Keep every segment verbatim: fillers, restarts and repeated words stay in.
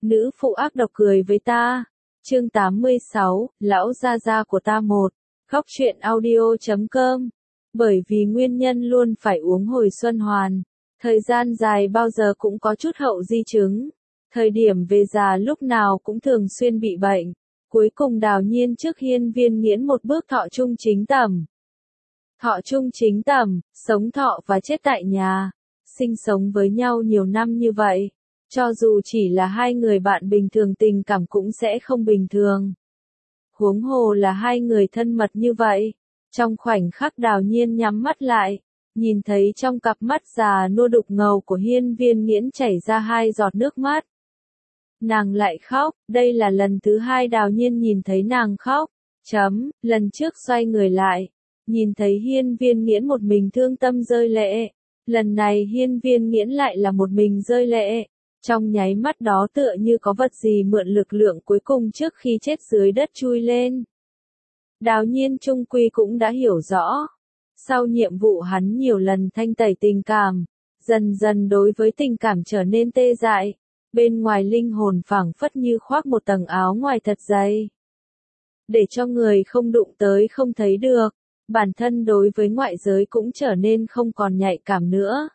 Nữ phụ ác độc cười với ta. Chương tám mươi sáu, lão gia gia của ta một. Góc truyện audio chấm com. Bởi vì nguyên nhân luôn phải uống hồi xuân hoàn. Thời gian dài bao giờ cũng có chút hậu di chứng. Thời điểm về già lúc nào cũng thường xuyên bị bệnh. Cuối cùng Đào Nhiên trước hiên viên nghiễn một bước thọ chung chính tầm. Thọ chung chính tầm, sống thọ và chết tại nhà. Sinh sống với nhau nhiều năm như vậy. Cho dù chỉ là hai người bạn bình thường tình cảm cũng sẽ không bình thường. Huống hồ là hai người thân mật như vậy. Trong khoảnh khắc Đào Nhiên nhắm mắt lại, nhìn thấy trong cặp mắt già nua đục ngầu của hiên viên nghiễn chảy ra hai giọt nước mắt. Nàng lại khóc, đây là lần thứ hai Đào Nhiên nhìn thấy nàng khóc. Chấm, lần trước xoay người lại, nhìn thấy hiên viên nghiễn một mình thương tâm rơi lệ. Lần này hiên viên nghiễn lại là một mình rơi lệ. Trong nháy mắt đó tựa như có vật gì mượn lực lượng cuối cùng trước khi chết dưới đất chui lên. Đào Nhiên trung quy cũng đã hiểu rõ. Sau nhiệm vụ hắn nhiều lần thanh tẩy tình cảm, dần dần đối với tình cảm trở nên tê dại. Bên ngoài linh hồn phảng phất như khoác một tầng áo ngoài thật dày. Để cho người không đụng tới không thấy được. Bản thân đối với ngoại giới cũng trở nên không còn nhạy cảm nữa.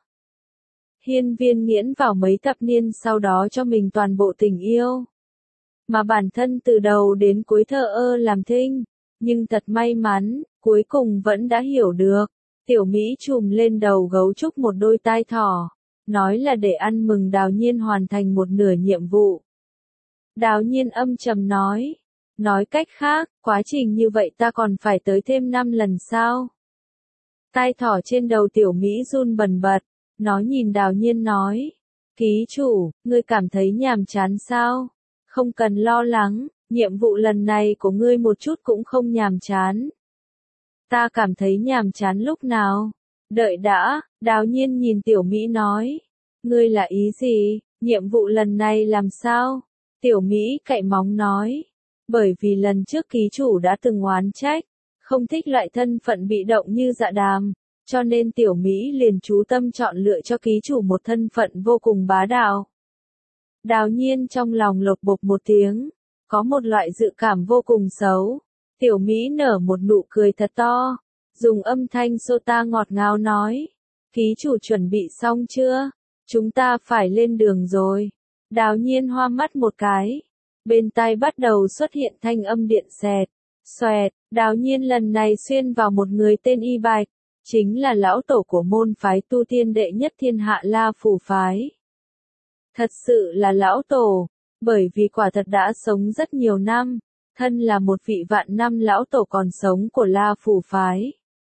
Hiên viên nghiễn vào mấy thập niên sau đó cho mình toàn bộ tình yêu. Mà bản thân từ đầu đến cuối thờ ơ làm thinh. Nhưng thật may mắn, cuối cùng vẫn đã hiểu được. Tiểu Mỹ chùm lên đầu gấu trúc một đôi tai thỏ. Nói là để ăn mừng Đào Nhiên hoàn thành một nửa nhiệm vụ. Đào Nhiên âm trầm nói. Nói cách khác, quá trình như vậy ta còn phải tới thêm năm lần sao? Tai thỏ trên đầu Tiểu Mỹ run bần bật. Nó nhìn Đào Nhiên nói. Ký chủ, ngươi cảm thấy nhàm chán sao? Không cần lo lắng, nhiệm vụ lần này của ngươi một chút cũng không nhàm chán. Ta cảm thấy nhàm chán lúc nào? Đợi đã, Đào Nhiên nhìn Tiểu Mỹ nói. Ngươi là ý gì? Nhiệm vụ lần này làm sao? Tiểu Mỹ cạy móng nói. Bởi vì lần trước ký chủ đã từng oán trách, không thích loại thân phận bị động như Dạ Đàm. Cho nên Tiểu Mỹ liền chú tâm chọn lựa cho ký chủ một thân phận vô cùng bá đạo. Đào Nhiên trong lòng lột bột một tiếng, có một loại dự cảm vô cùng xấu. Tiểu Mỹ nở một nụ cười thật to, dùng âm thanh sota ngọt ngào nói. Ký chủ chuẩn bị xong chưa? Chúng ta phải lên đường rồi. Đào Nhiên hoa mắt một cái. Bên tai bắt đầu xuất hiện thanh âm điện xẹt. Xoẹt, Đào Nhiên lần này xuyên vào một người tên Y Bạch. Chính là lão tổ của môn phái tu tiên đệ nhất thiên hạ La Phủ phái. Thật sự là lão tổ, bởi vì quả thật đã sống rất nhiều năm, thân là một vị vạn năm lão tổ còn sống của La Phủ phái.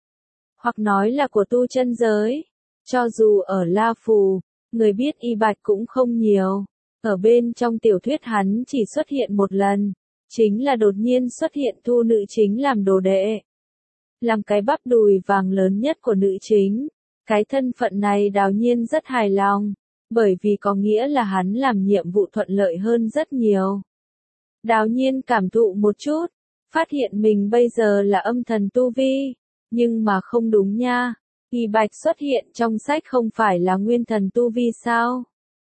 Hoặc nói là của tu chân giới. Cho dù ở La Phủ, người biết Y Bạch cũng không nhiều. Ở bên trong tiểu thuyết hắn chỉ xuất hiện một lần, chính là đột nhiên xuất hiện thu nữ chính làm đồ đệ. Làm cái bắp đùi vàng lớn nhất của nữ chính. Cái thân phận này Đào Nhiên rất hài lòng, bởi vì có nghĩa là hắn làm nhiệm vụ thuận lợi hơn rất nhiều. Đào Nhiên cảm thụ một chút, phát hiện mình bây giờ là âm thần tu vi, nhưng mà không đúng nha. Y Bạch xuất hiện trong sách không phải là nguyên thần tu vi sao?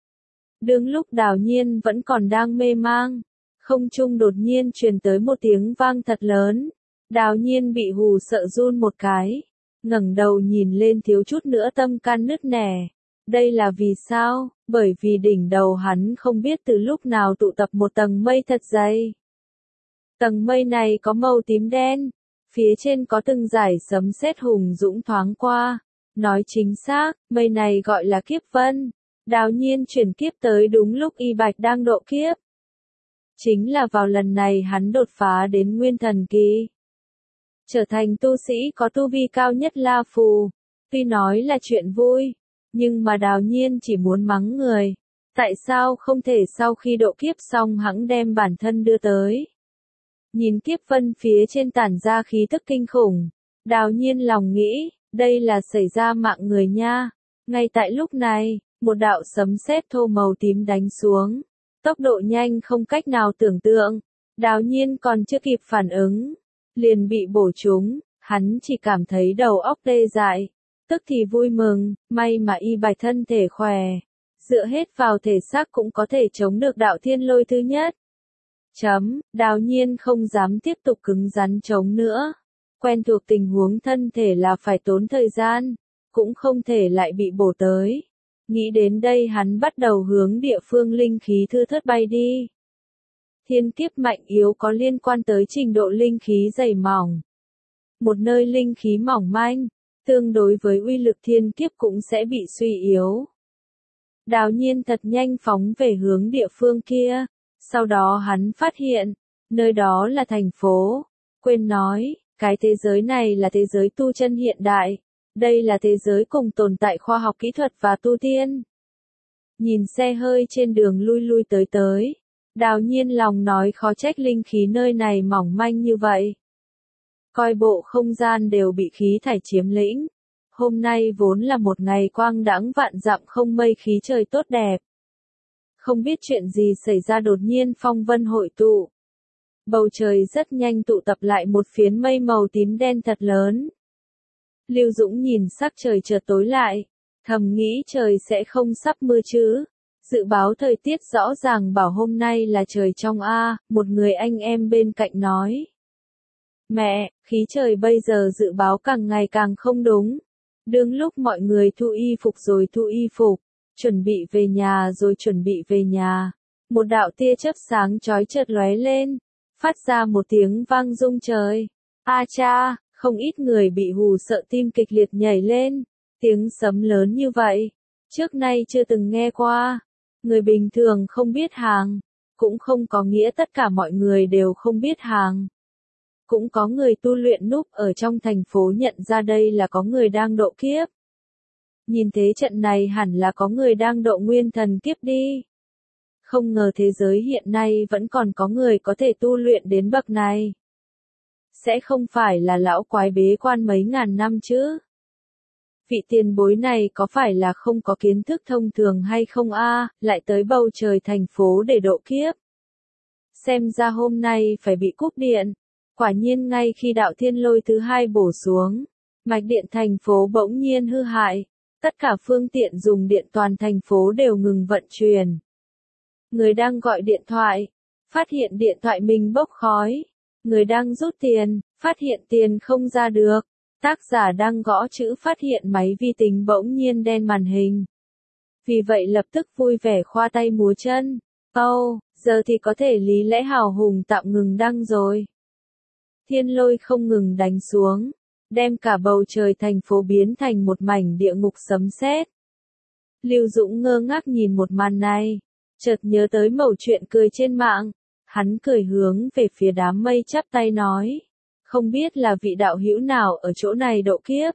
Đương lúc Đào Nhiên vẫn còn đang mê mang, không trung đột nhiên truyền tới một tiếng vang thật lớn. Đào Nhiên bị hù sợ run một cái, ngẩng đầu nhìn lên thiếu chút nữa tâm can nứt nẻ. Đây là vì sao? Bởi vì đỉnh đầu hắn không biết từ lúc nào tụ tập một tầng mây thật dày. Tầng mây này có màu tím đen, phía trên có từng dải sấm sét hùng dũng thoáng qua. Nói chính xác, mây này gọi là kiếp vân. Đào Nhiên chuyển kiếp tới đúng lúc Y Bạch đang độ kiếp. Chính là vào lần này hắn đột phá đến nguyên thần kỳ. Trở thành tu sĩ có tu vi cao nhất La Phù. Tuy nói là chuyện vui, nhưng mà Đào Nhiên chỉ muốn mắng người. Tại sao không thể sau khi độ kiếp xong hẵng đem bản thân đưa tới? Nhìn kiếp vân phía trên tản ra khí tức kinh khủng. Đào Nhiên lòng nghĩ, đây là xảy ra mạng người nha. Ngay tại lúc này, một đạo sấm sét thô màu tím đánh xuống. Tốc độ nhanh không cách nào tưởng tượng. Đào Nhiên còn chưa kịp phản ứng, liền bị bổ trúng. Hắn chỉ cảm thấy đầu óc tê dại. Tức thì vui mừng, may mà Y Bạch thân thể khỏe. dựa hết vào thể xác cũng có thể chống được đạo thiên lôi thứ nhất. Chấm, Đào Nhiên không dám tiếp tục cứng rắn chống nữa. Quen thuộc tình huống thân thể là phải tốn thời gian, cũng không thể lại bị bổ tới. Nghĩ đến đây hắn bắt đầu hướng địa phương linh khí thưa thớt bay đi. Thiên kiếp mạnh yếu có liên quan tới trình độ linh khí dày mỏng. Một nơi linh khí mỏng manh, tương đối với uy lực thiên kiếp cũng sẽ bị suy yếu. Đào Nhiên thật nhanh phóng về hướng địa phương kia, sau đó hắn phát hiện, nơi đó là thành phố. Quên nói, cái thế giới này là thế giới tu chân hiện đại, đây là thế giới cùng tồn tại khoa học kỹ thuật và tu tiên. Nhìn xe hơi trên đường lui lui tới tới, Đào Nhiên lòng nói khó trách linh khí nơi này mỏng manh như vậy. Coi bộ không gian đều bị khí thải chiếm lĩnh. Hôm nay vốn là một ngày quang đãng vạn dặm không mây khí trời tốt đẹp. Không biết chuyện gì xảy ra đột nhiên phong vân hội tụ. Bầu trời rất nhanh tụ tập lại một phiến mây màu tím đen thật lớn. Lưu Dũng nhìn sắc trời chợt tối lại, thầm nghĩ trời sẽ không sắp mưa chứ. Dự báo thời tiết rõ ràng bảo hôm nay là trời trong a, một người anh em bên cạnh nói. Mẹ, khí trời bây giờ dự báo càng ngày càng không đúng. Đương lúc mọi người thu y phục rồi thu y phục, chuẩn bị về nhà rồi chuẩn bị về nhà. Một đạo tia chớp sáng chói chợt lóe lên, phát ra một tiếng vang rung trời. A cha, không ít người bị hù sợ tim kịch liệt nhảy lên. Tiếng sấm lớn như vậy, trước nay chưa từng nghe qua. Người bình thường không biết hàng, cũng không có nghĩa tất cả mọi người đều không biết hàng. Cũng có người tu luyện núp ở trong thành phố nhận ra đây là có người đang độ kiếp. Nhìn thế trận này hẳn là có người đang độ nguyên thần kiếp đi. Không ngờ thế giới hiện nay vẫn còn có người có thể tu luyện đến bậc này. Sẽ không phải là lão quái bế quan mấy ngàn năm chứ? Vị tiền bối này có phải là không có kiến thức thông thường hay không a, lại tới bầu trời thành phố để độ kiếp? Xem ra hôm nay phải bị cúp điện. Quả nhiên ngay khi đạo thiên lôi thứ hai bổ xuống, mạch điện thành phố bỗng nhiên hư hại, tất cả phương tiện dùng điện toàn thành phố đều ngừng vận chuyển. Người đang gọi điện thoại, phát hiện điện thoại mình bốc khói. Người đang rút tiền, phát hiện tiền không ra được. Tác giả đang gõ chữ phát hiện máy vi tính bỗng nhiên đen màn hình. Vì vậy lập tức vui vẻ khoa tay múa chân. Âu, oh, giờ thì có thể lý lẽ hào hùng tạm ngừng đăng rồi. Thiên lôi không ngừng đánh xuống, đem cả bầu trời thành phố biến thành một mảnh địa ngục sấm sét. Lưu Dũng ngơ ngác nhìn một màn này, chợt nhớ tới mẩu chuyện cười trên mạng. Hắn cười hướng về phía đám mây chắp tay nói, không biết là vị đạo hữu nào ở chỗ này độ kiếp.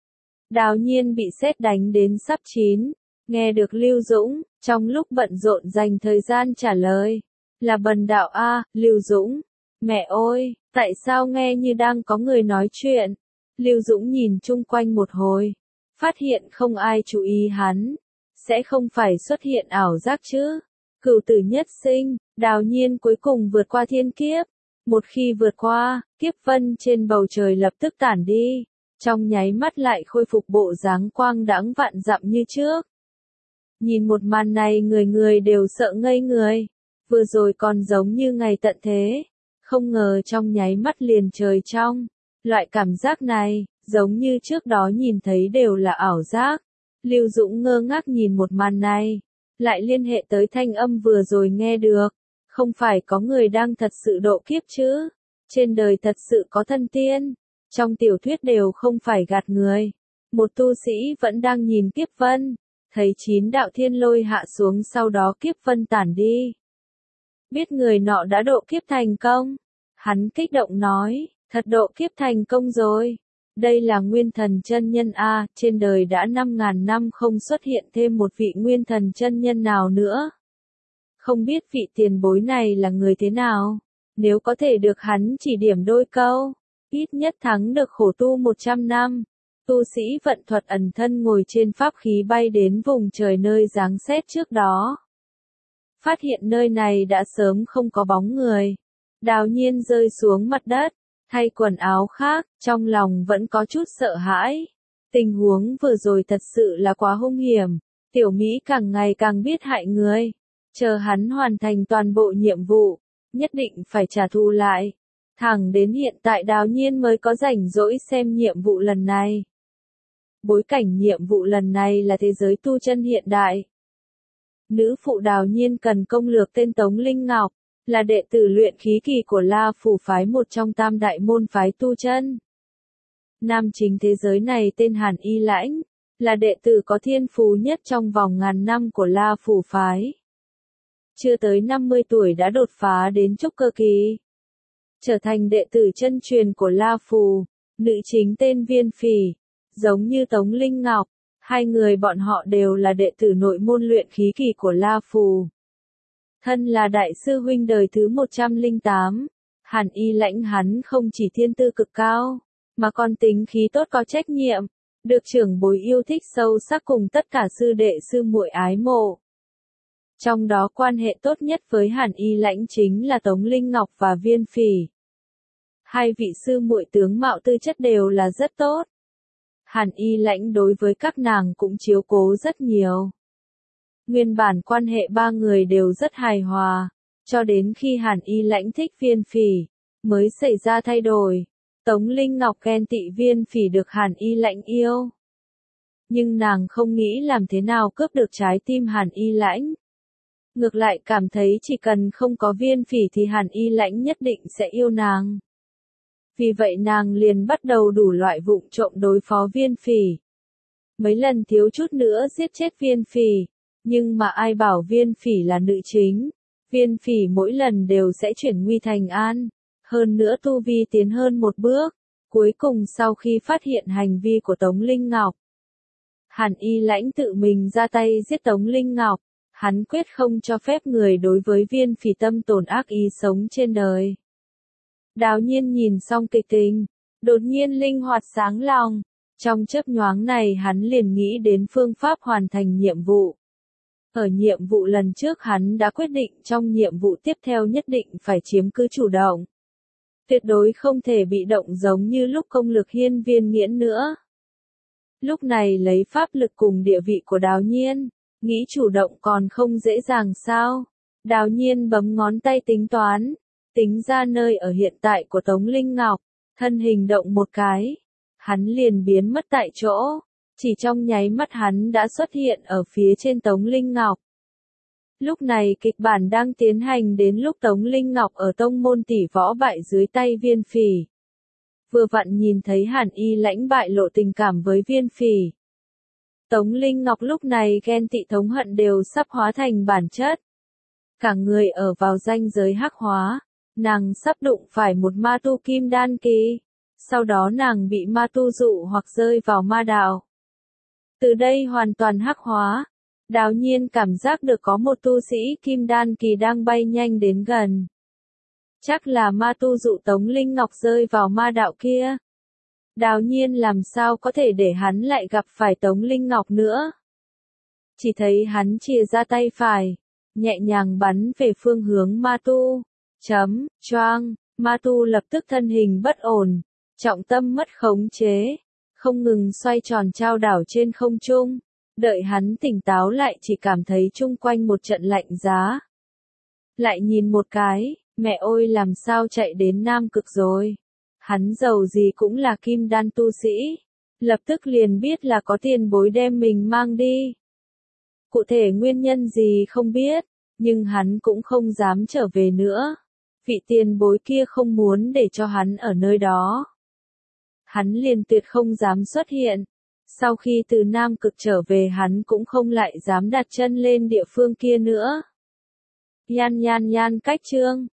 Đào Nhiên bị sét đánh đến sắp chín, nghe được Lưu Dũng, trong lúc bận rộn dành thời gian trả lời, là Bần đạo a, Lưu Dũng. Mẹ ơi, tại sao nghe như đang có người nói chuyện? Lưu Dũng nhìn chung quanh một hồi, phát hiện không ai chú ý hắn, sẽ không phải xuất hiện ảo giác chứ. Cửu tử nhất sinh, Đào Nhiên cuối cùng vượt qua thiên kiếp. Một khi vượt qua, kiếp vân trên bầu trời lập tức tản đi, trong nháy mắt lại khôi phục bộ dáng quang đãng vạn dặm như trước. Nhìn một màn này người người đều sợ ngây người, vừa rồi còn giống như ngày tận thế, không ngờ trong nháy mắt liền trời trong. Loại cảm giác này, giống như trước đó nhìn thấy đều là ảo giác. Lưu Dũng ngơ ngác nhìn một màn này, lại liên hệ tới thanh âm vừa rồi nghe được. Không phải có người đang thật sự độ kiếp chứ? Trên đời thật sự có thân tiên. Trong tiểu thuyết đều không phải gạt người. Một tu sĩ vẫn đang nhìn kiếp vân, thấy chín đạo thiên lôi hạ xuống sau đó kiếp vân tản đi. Biết người nọ đã độ kiếp thành công. Hắn kích động nói, thật độ kiếp thành công rồi. Đây là nguyên thần chân nhân a, trên đời đã năm ngàn năm không xuất hiện thêm một vị nguyên thần chân nhân nào nữa. Không biết vị tiền bối này là người thế nào, nếu có thể được hắn chỉ điểm đôi câu, ít nhất thắng được khổ tu một trăm năm. Tu sĩ vận thuật ẩn thân ngồi trên pháp khí bay đến vùng trời nơi giáng xét trước đó. Phát hiện nơi này đã sớm không có bóng người. Đào Nhiên rơi xuống mặt đất, thay quần áo khác, trong lòng vẫn có chút sợ hãi. Tình huống vừa rồi thật sự là quá hung hiểm. Tiểu Mỹ càng ngày càng biết hại người. Chờ hắn hoàn thành toàn bộ nhiệm vụ, nhất định phải trả thù lại. Thẳng đến hiện tại Đào Nhiên mới có rảnh rỗi xem nhiệm vụ lần này. Bối cảnh nhiệm vụ lần này là thế giới tu chân hiện đại. Nữ phụ Đào Nhiên cần công lược tên Tống Linh Ngọc, là đệ tử luyện khí kỳ của La Phủ phái, một trong tam đại môn phái tu chân. Nam chính thế giới này tên Hàn Y Lãnh, là đệ tử có thiên phú nhất trong vòng ngàn năm của La Phủ phái. Chưa tới năm mươi tuổi đã đột phá đến trúc cơ kỳ, trở thành đệ tử chân truyền của La Phủ. Nữ chính tên Viên Phỉ, giống như Tống Linh Ngọc, hai người bọn họ đều là đệ tử nội môn luyện khí kỳ của La Phủ. Thân là đại sư huynh đời thứ một trăm lẻ tám, Hàn Y Lãnh hắn không chỉ thiên tư cực cao, mà còn tính khí tốt có trách nhiệm, được trưởng bối yêu thích sâu sắc cùng tất cả sư đệ sư muội ái mộ. Trong đó quan hệ tốt nhất với Hàn Y Lãnh chính là Tống Linh Ngọc và Viên Phỉ. Hai vị sư muội tướng mạo tư chất đều là rất tốt. Hàn Y Lãnh đối với các nàng cũng chiếu cố rất nhiều. Nguyên bản quan hệ ba người đều rất hài hòa, cho đến khi Hàn Y Lãnh thích Viên Phỉ, mới xảy ra thay đổi. Tống Linh Ngọc ghen tị Viên Phỉ được Hàn Y Lãnh yêu. Nhưng nàng không nghĩ làm thế nào cướp được trái tim Hàn Y Lãnh. Ngược lại cảm thấy chỉ cần không có Viên Phỉ thì Hàn Y Lãnh nhất định sẽ yêu nàng. Vì vậy nàng liền bắt đầu đủ loại vụng trộm đối phó Viên Phỉ. Mấy lần thiếu chút nữa giết chết Viên Phỉ, nhưng mà ai bảo Viên Phỉ là nữ chính. Viên Phỉ mỗi lần đều sẽ chuyển nguy thành an, hơn nữa tu vi tiến hơn một bước. Cuối cùng sau khi phát hiện hành vi của Tống Linh Ngọc, Hàn Y Lãnh tự mình ra tay giết Tống Linh Ngọc. Hắn quyết không cho phép người đối với Viên Phỉ tâm tồn ác ý sống trên đời. Đào Nhiên nhìn xong kịch tính, đột nhiên linh hoạt sáng lòng. Trong chớp nhoáng này hắn liền nghĩ đến phương pháp hoàn thành nhiệm vụ. Ở nhiệm vụ lần trước hắn đã quyết định trong nhiệm vụ tiếp theo nhất định phải chiếm cứ chủ động. Tuyệt đối không thể bị động giống như lúc công lược Hiên Viên Nghiễn nữa. Lúc này lấy pháp lực cùng địa vị của Đào Nhiên, nghĩ chủ động còn không dễ dàng sao? Đào Nhiên bấm ngón tay tính toán, tính ra nơi ở hiện tại của Tống Linh Ngọc, thân hình động một cái, hắn liền biến mất tại chỗ, chỉ trong nháy mắt hắn đã xuất hiện ở phía trên Tống Linh Ngọc. Lúc này kịch bản đang tiến hành đến lúc Tống Linh Ngọc ở tông môn tỷ võ bại dưới tay Viên Phỉ. Vừa vặn nhìn thấy Hàn Y Lãnh bại lộ tình cảm với Viên Phỉ. Tống Linh Ngọc lúc này ghen tị thống hận đều sắp hóa thành bản chất. Cả người ở vào ranh giới hắc hóa, nàng sắp đụng phải một ma tu kim đan kỳ. Sau đó nàng bị ma tu dụ hoặc rơi vào ma đạo. Từ đây hoàn toàn hắc hóa. Đào Nhiên cảm giác được có một tu sĩ kim đan kỳ đang bay nhanh đến gần. Chắc là ma tu dụ Tống Linh Ngọc rơi vào ma đạo kia. Đào Nhiên làm sao có thể để hắn lại gặp phải Tống Linh Ngọc nữa. Chỉ thấy hắn chìa ra tay phải, nhẹ nhàng bắn về phương hướng ma tu. Chấm, choang, ma tu lập tức thân hình bất ổn, trọng tâm mất khống chế, không ngừng xoay tròn trao đảo trên không trung. Đợi hắn tỉnh táo lại chỉ cảm thấy chung quanh một trận lạnh giá. Lại nhìn một cái, mẹ ơi làm sao chạy đến Nam Cực rồi. Hắn giàu gì cũng là kim đan tu sĩ. Lập tức liền biết là có tiền bối đem mình mang đi. Cụ thể nguyên nhân gì không biết, nhưng hắn cũng không dám trở về nữa. Vị tiền bối kia không muốn để cho hắn ở nơi đó. Hắn liền tuyệt không dám xuất hiện. Sau khi từ Nam Cực trở về hắn cũng không lại dám đặt chân lên địa phương kia nữa. Nhan nhan nhan cách chương.